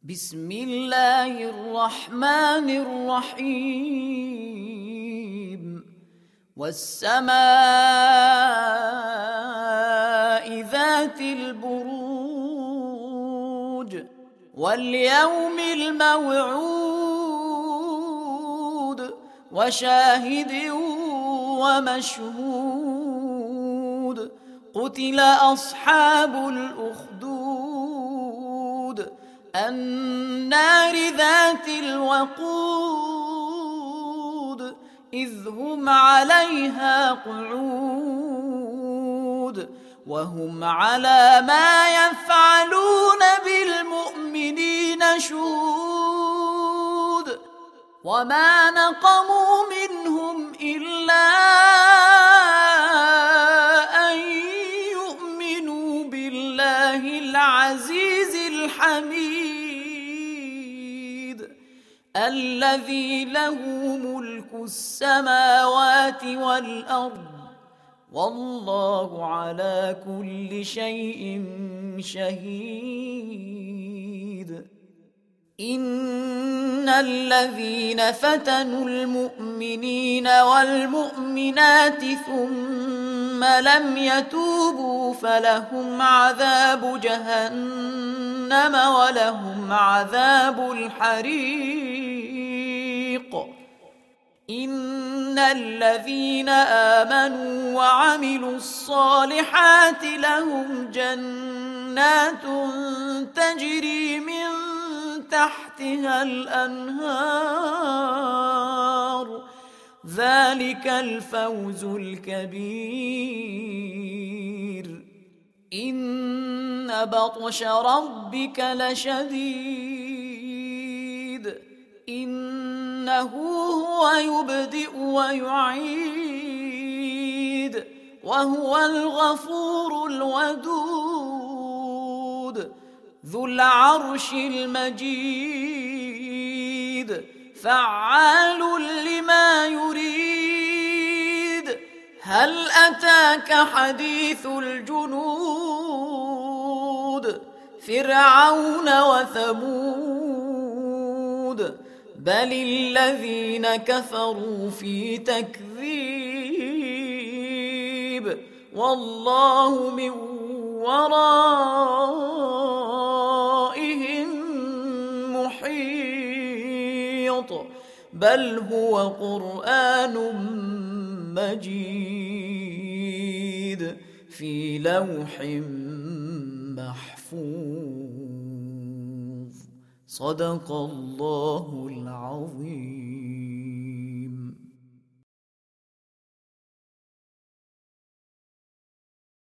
بسم الله الرحمن الرحيم والسماء ذات البروج واليوم الموعود وشاهد ومشهود قتل أصحاب الأخدود النار ذات الوقود إذ هم عليها قعود وهم على ما يفعلون بالمؤمنين شهود وما نقموا منهم إلا أن يؤمنوا بالله العزيز الحميد الذي له ملك السماوات والأرض والله على كل شيء شهيد إن الذين فتنوا المؤمنين والمؤمنات ثم لم يتوبوا فلهم عذاب جهنم ولهم عذاب الحريق إن الذين آمنوا وعملوا الصالحات لهم جنات تجري من تحتها الأنهار ذلك الفوز الكبير إن بطش ربك لشديد إنه هو يبدئ ويعيد وهو الغفور الودود ذو العرش المجيد فعال لما يريد هل أتاك حديث الجنود فرعون وثمود بل الذين كفروا في تكذيب والله من ورائهم محيط بل هو قرآن مجيد في لوح محفوظ صدق الله العظيم.